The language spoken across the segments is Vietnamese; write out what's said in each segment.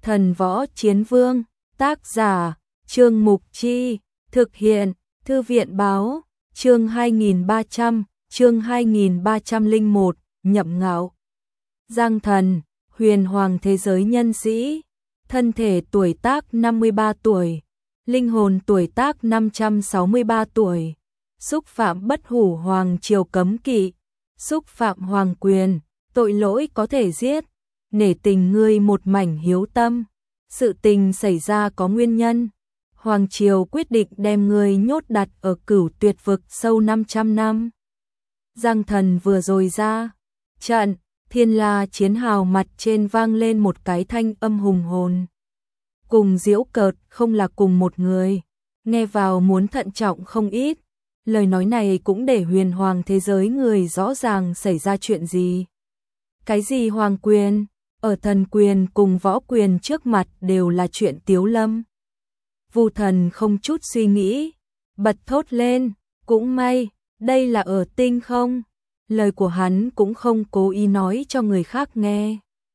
Thần võ chiến vương, tác giả, Trương Mục Chi, thực hiện, Thư viện báo, chương 2301, Nhậm Ngạo. Giang Thần, huyền hoàng thế giới nhân sĩ, thân thể tuổi tác 53 tuổi, linh hồn tuổi tác 563 tuổi, xúc phạm bất hủ hoàng triều cấm kỵ, xúc phạm hoàng quyền, tội lỗi có thể giết, nể tình ngươi một mảnh hiếu tâm, sự tình xảy ra có nguyên nhân. Hoàng triều quyết định đem ngươi nhốt đặt ở Cửu Tuyệt vực sâu 500 năm. Giang Thần vừa rồi ra trận, Thiên La chiến hào mặt trên vang lên một cái thanh âm hùng hồn. Cùng giễu cợt không là cùng một người, nghe vào muốn thận trọng không ít. Lời nói này cũng để huyền hoàng thế giới người rõ ràng xảy ra chuyện gì. Cái gì hoàng quyền, ở thần quyền cùng võ quyền trước mặt đều là chuyện tiếu lâm. Vu Thần không chút suy nghĩ, bật thốt lên, cũng may, đây là ở tinh không. Lời của hắn cũng không cố ý nói cho người khác nghe.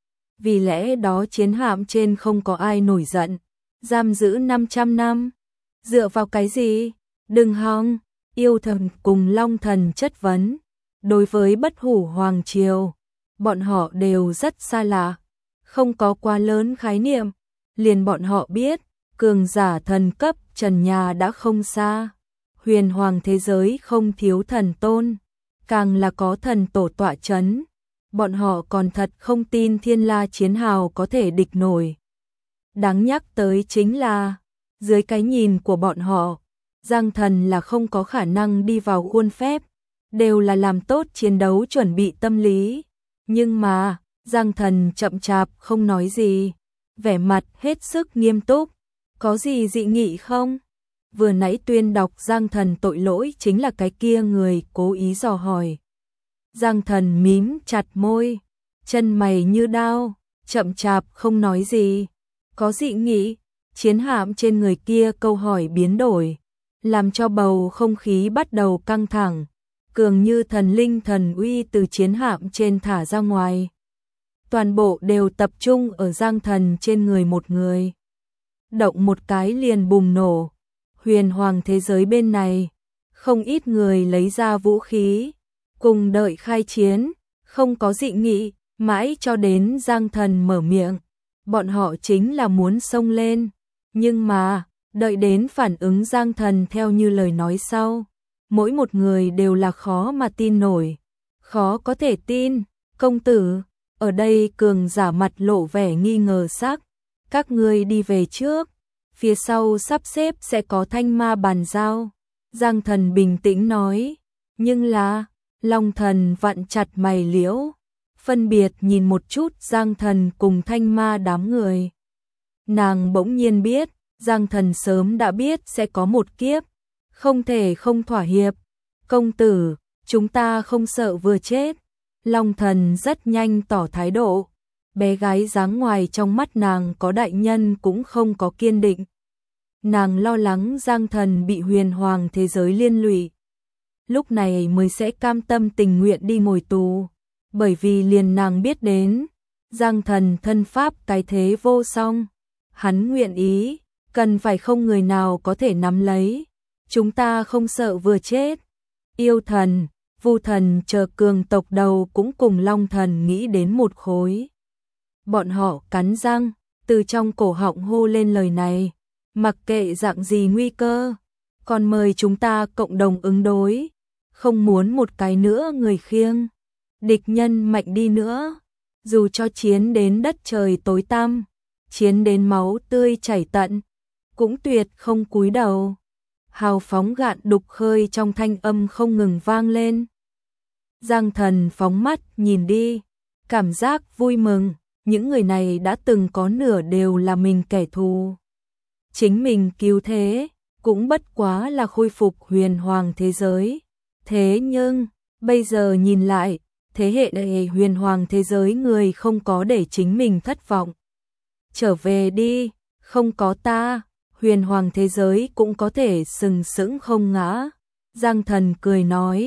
Vì lẽ đó chiến hạm trên không có ai nổi giận, giam giữ 500 năm. Dựa vào cái gì? Đừng hòng, yêu thần cùng long thần chất vấn. Đối với bất hủ hoàng triều, bọn họ đều rất xa lạ, không có quá lớn khái niệm. Liền bọn họ biết, cường giả thần cấp trần nhà đã không xa. Huyền hoàng thế giới không thiếu thần tôn, càng là có thần tổ tọa chấn. Bọn họ còn thật không tin Thiên La chiến hào có thể địch nổi. Đáng nhắc tới chính là, dưới cái nhìn của bọn họ, Giang Thần là không có khả năng đi vào khuôn phép, đều là làm tốt chiến đấu chuẩn bị tâm lý. Nhưng mà, Giang Thần chậm chạp không nói gì, vẻ mặt hết sức nghiêm túc. Có gì dị nghị không? Vừa nãy tuyên đọc Giang Thần tội lỗi chính là cái kia người cố ý dò hỏi. Giang Thần mím chặt môi, chân mày như đao, chậm chạp không nói gì. Có dị nghị, chiến hạm trên người kia câu hỏi biến đổi, làm cho bầu không khí bắt đầu căng thẳng, cường như thần linh thần uy từ chiến hạm trên thả ra ngoài. Toàn bộ đều tập trung ở Giang Thần trên người một người. Động một cái liền bùng nổ. Huyền hoàng thế giới bên này, không ít người lấy ra vũ khí, cùng đợi khai chiến, không có dị nghị, mãi cho đến Giang Thần mở miệng. Bọn họ chính là muốn xông lên, nhưng mà, đợi đến phản ứng Giang Thần theo như lời nói sau, mỗi một người đều là khó mà tin nổi. Khó có thể tin, công tử, ở đây cường giả mặt lộ vẻ nghi ngờ sắc, các ngươi đi về trước, phía sau sắp xếp sẽ có thanh ma bàn giao. Giang Thần bình tĩnh nói, nhưng là, Long Thần vặn chặt mày liễu, phân biệt nhìn một chút Giang Thần cùng thanh ma đám người. Nàng bỗng nhiên biết, Giang Thần sớm đã biết sẽ có một kiếp, không thể không thỏa hiệp. Công tử, chúng ta không sợ vừa chết. Long Thần rất nhanh tỏ thái độ. Bé gái dáng ngoài trong mắt nàng có đại nhân cũng không có kiên định. Nàng lo lắng Giang Thần bị huyền hoàng thế giới liên lụy. Lúc này mới sẽ cam tâm tình nguyện đi ngồi tù. Bởi vì liền nàng biết đến, Giang Thần thân pháp cái thế vô song. Hắn nguyện ý, cần phải không người nào có thể nắm lấy. Chúng ta không sợ vừa chết. Yêu thần, Vu Thần chờ cường tộc đầu cũng cùng Long Thần nghĩ đến một khối. Bọn họ cắn răng, từ trong cổ họng hô lên lời này. Mặc kệ dạng gì nguy cơ, còn mời chúng ta cộng đồng ứng đối. Không muốn một cái nữa người khiêng. Địch nhân mạnh đi nữa, dù cho chiến đến đất trời tối tăm, chiến đến máu tươi chảy tận, cũng tuyệt không cúi đầu. Hào phóng gạn đục khơi trong thanh âm không ngừng vang lên. Giang Thần phóng mắt nhìn đi, cảm giác vui mừng, những người này đã từng có nửa đều là mình kẻ thù. Chính mình cứu thế, cũng bất quá là khôi phục huyền hoàng thế giới. Thế nhưng, bây giờ nhìn lại, thế hệ này huyền hoàng thế giới người không có để chính mình thất vọng. Trở về đi, không có ta, huyền hoàng thế giới cũng có thể sừng sững không ngã. Giang Thần cười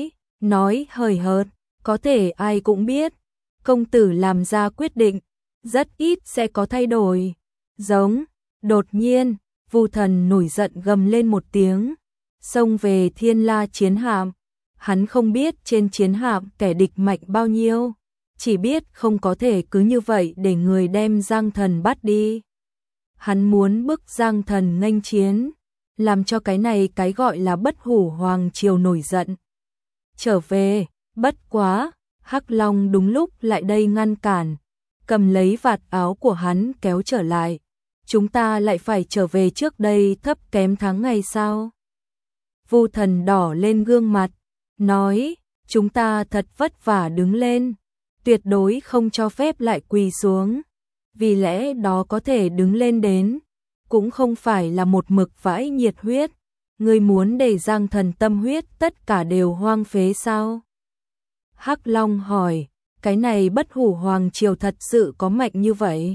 nói hời hợt, có thể ai cũng biết, công tử làm ra quyết định, rất ít sẽ có thay đổi. Giống, đột nhiên, Vu Thần nổi giận gầm lên một tiếng, xông về Thiên La chiến hạm. Hắn không biết trên chiến hạm kẻ địch mạnh bao nhiêu, chỉ biết không có thể cứ như vậy để người đem Giang Thần bắt đi. Hắn muốn bức Giang Thần nghênh chiến, làm cho cái này cái gọi là Bất Hủ Hoàng Triều nổi giận. Trở về, bất quá, Hắc Long đúng lúc lại đây ngăn cản, cầm lấy vạt áo của hắn kéo trở lại. Chúng ta lại phải trở về trước đây thấp kém tháng ngày sao? Vu Thần đỏ lên gương mặt, nói, chúng ta thật vất vả đứng lên, tuyệt đối không cho phép lại quỳ xuống. Vì lẽ đó có thể đứng lên đến, cũng không phải là một mực vãi nhiệt huyết. Ngươi muốn để Giang Thần tâm huyết tất cả đều hoang phế sao? Hắc Long hỏi, cái này Bất Hủ Hoàng Triều thật sự có mạnh như vậy?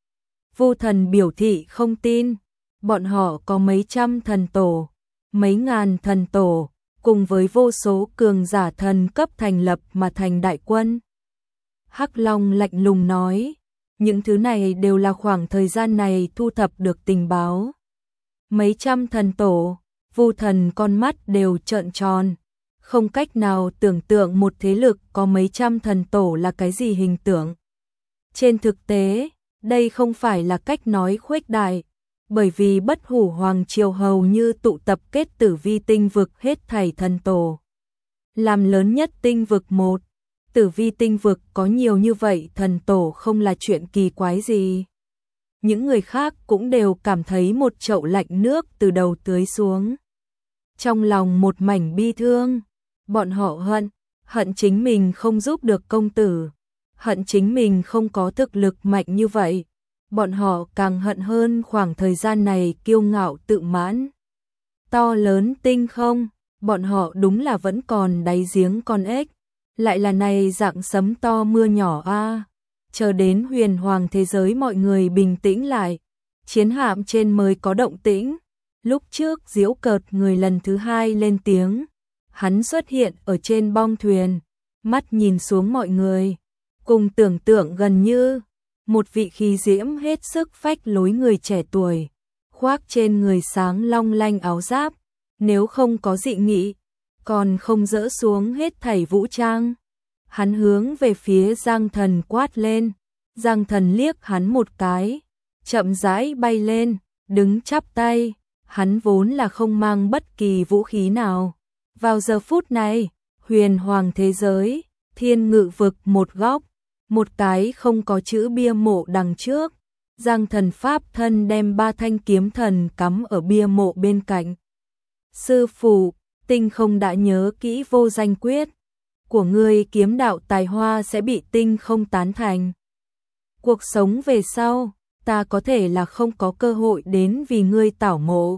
Vu Thần biểu thị không tin, bọn họ có mấy trăm thần tổ, mấy ngàn thần tổ, cùng với vô số cường giả thần cấp thành lập mà thành đại quân. Hắc Long lạnh lùng nói, những thứ này đều là khoảng thời gian này thu thập được tình báo. Mấy trăm thần tổ, Vu Thần con mắt đều trợn tròn, không cách nào tưởng tượng một thế lực có mấy trăm thần tổ là cái gì hình tượng. Trên thực tế, đây không phải là cách nói khuếch đại, bởi vì Bất Hủ Hoàng Triều hầu như tụ tập kết Tử Vi tinh vực hết thảy thần tổ. Làm lớn nhất tinh vực một, Tử Vi tinh vực có nhiều như vậy thần tổ không là chuyện kỳ quái gì. Những người khác cũng đều cảm thấy một chậu lạnh nước từ đầu tưới xuống. Trong lòng một mảnh bi thương, bọn họ hận chính mình không giúp được công tử, hận chính mình không có thực lực mạnh như vậy. Bọn họ càng hận hơn khoảng thời gian này kiêu ngạo tự mãn. To lớn tinh không, bọn họ đúng là vẫn còn đáy giếng con ếch, lại là này dạng sấm to mưa nhỏ a. Chờ đến huyền hoàng thế giới mọi người bình tĩnh lại, chiến hạm trên mới có động tĩnh. Lúc trước giễu cợt người lần thứ hai lên tiếng, hắn xuất hiện ở trên bong thuyền, mắt nhìn xuống mọi người, cùng tưởng tượng gần như một vị khí diễm hết sức phách lối người trẻ tuổi, khoác trên người sáng long lanh áo giáp, nếu không có dị nghị, còn không dỡ xuống hết thảy vũ trang. Hắn hướng về phía Giang Thần quát lên, Giang Thần liếc hắn một cái, chậm rãi bay lên, đứng chắp tay, hắn vốn là không mang bất kỳ vũ khí nào. Vào giờ phút này, huyền hoàng thế giới, thiên ngự vực một góc, một cái không có chữ bia mộ đằng trước, Giang Thần pháp thân đem 3 thanh kiếm thần cắm ở bia mộ bên cạnh. Sư phụ, tinh không đã nhớ kỹ vô danh quyết của ngươi, kiếm đạo tài hoa sẽ bị tinh không tán thành. Cuộc sống về sau, ta có thể là không có cơ hội đến vì ngươi tảo mộ.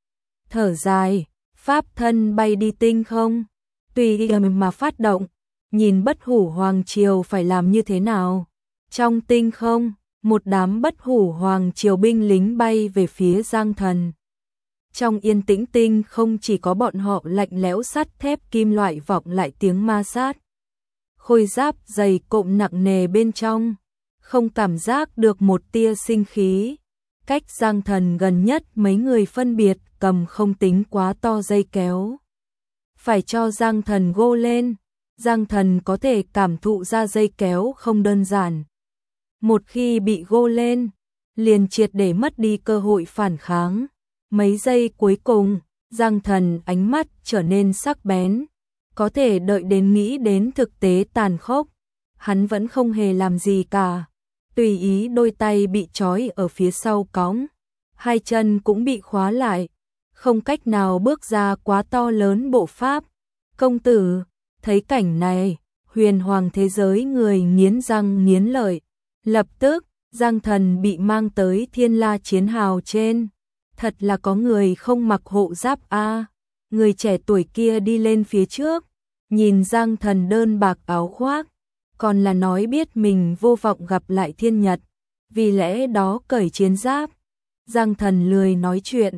Thở dài, pháp thân bay đi tinh không, tùy ý mà phát động, nhìn Bất Hủ Hoàng Triều phải làm như thế nào. Trong tinh không, một đám Bất Hủ Hoàng Triều binh lính bay về phía Giang Thần. Trong yên tĩnh tinh không chỉ có bọn họ lạnh lẽo sắt thép kim loại vọng lại tiếng ma sát. Khôi giáp dày cộm nặng nề bên trong, không cảm giác được một tia sinh khí. Cách Giang Thần gần nhất mấy người phân biệt cầm không tính quá to dây kéo. Phải cho Giang Thần gô lên, Giang Thần có thể cảm thụ ra dây kéo không đơn giản. Một khi bị gô lên, liền triệt để mất đi cơ hội phản kháng. Mấy giây cuối cùng, Giang Thần ánh mắt trở nên sắc bén, có thể đợi đến nghĩ đến thực tế tàn khốc. Hắn vẫn không hề làm gì cả, tùy ý đôi tay bị trói ở phía sau cõng, hai chân cũng bị khóa lại, không cách nào bước ra quá to lớn bộ pháp. Công tử, thấy cảnh này, huyền hoàng thế giới người nghiến răng nghiến lợi. Lập tức, Giang Thần bị mang tới Thiên La chiến hào trên. Thật là có người không mặc hộ giáp a. Người trẻ tuổi kia đi lên phía trước, nhìn Giang Thần đơn bạc áo khoác, còn là nói biết mình vô vọng gặp lại thiên nhật, vì lẽ đó cởi chiến giáp. Giang Thần lười nói chuyện,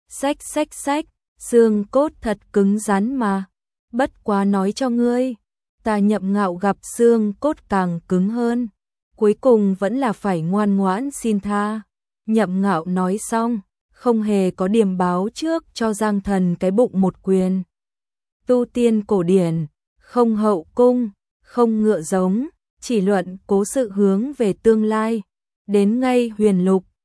xách, xương cốt thật cứng rắn mà. Bất quá nói cho ngươi, ta Nhậm Ngạo gặp xương cốt càng cứng hơn, cuối cùng vẫn là phải ngoan ngoãn xin tha. Nhậm Ngạo nói xong, không hề có điềm báo trước cho Giang Thần cái bụng một quyền. Tu tiên cổ điển, không hậu cung, không ngựa giống, chỉ luận cố sự hướng về tương lai. Đến ngay huyền lục,